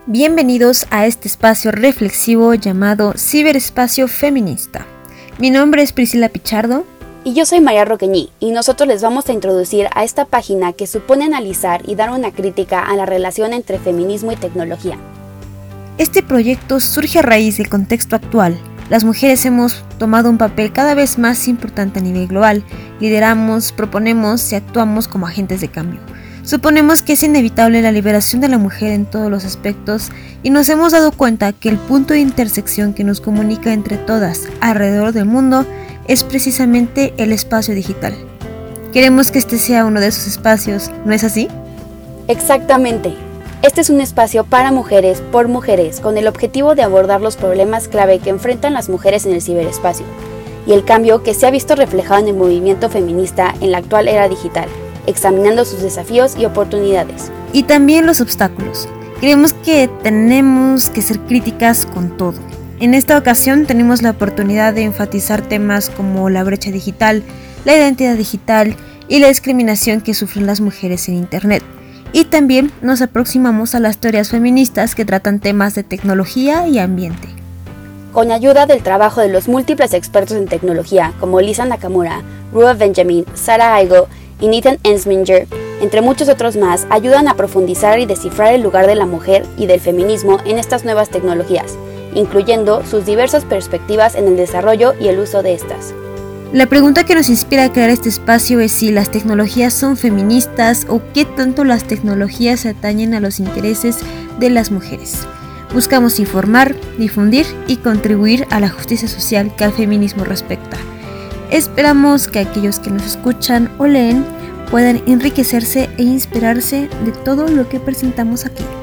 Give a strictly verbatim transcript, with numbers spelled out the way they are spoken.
Bienvenidos a este espacio reflexivo llamado Ciberespacio Feminista. Mi nombre es Priscila Pichardo. Y yo soy María Roqueñí, y nosotros les vamos a introducir a esta página que supone analizar y dar una crítica a la relación entre feminismo y tecnología. Este proyecto surge a raíz del contexto actual. Las mujeres hemos tomado un papel cada vez más importante a nivel global. Lideramos, proponemos y actuamos como agentes de cambio. Suponemos que es inevitable la liberación de la mujer en todos los aspectos y nos hemos dado cuenta que el punto de intersección que nos comunica entre todas alrededor del mundo es precisamente el espacio digital. Queremos que este sea uno de esos espacios, ¿no es así? Exactamente. Este es un espacio para mujeres, por mujeres, con el objetivo de abordar los problemas clave que enfrentan las mujeres en el ciberespacio y el cambio que se ha visto reflejado en el movimiento feminista en la actual era digital, examinando sus desafíos y oportunidades. Y también los obstáculos. Creemos que tenemos que ser críticas con todo. En esta ocasión tenemos la oportunidad de enfatizar temas como la brecha digital, la identidad digital y la discriminación que sufren las mujeres en Internet. Y también nos aproximamos a las teorías feministas que tratan temas de tecnología y ambiente. Con ayuda del trabajo de los múltiples expertos en tecnología como Lisa Nakamura, Rua Benjamin, Sarah Aigo y Nathan Ensminger, entre muchos otros más, ayudan a profundizar y descifrar el lugar de la mujer y del feminismo en estas nuevas tecnologías, incluyendo sus diversas perspectivas en el desarrollo y el uso de estas. La pregunta que nos inspira a crear este espacio es si las tecnologías son feministas o qué tanto las tecnologías atañen a los intereses de las mujeres. Buscamos informar, difundir y contribuir a la justicia social que al feminismo respecta. Esperamos que aquellos que nos escuchan o leen puedan enriquecerse e inspirarse de todo lo que presentamos aquí.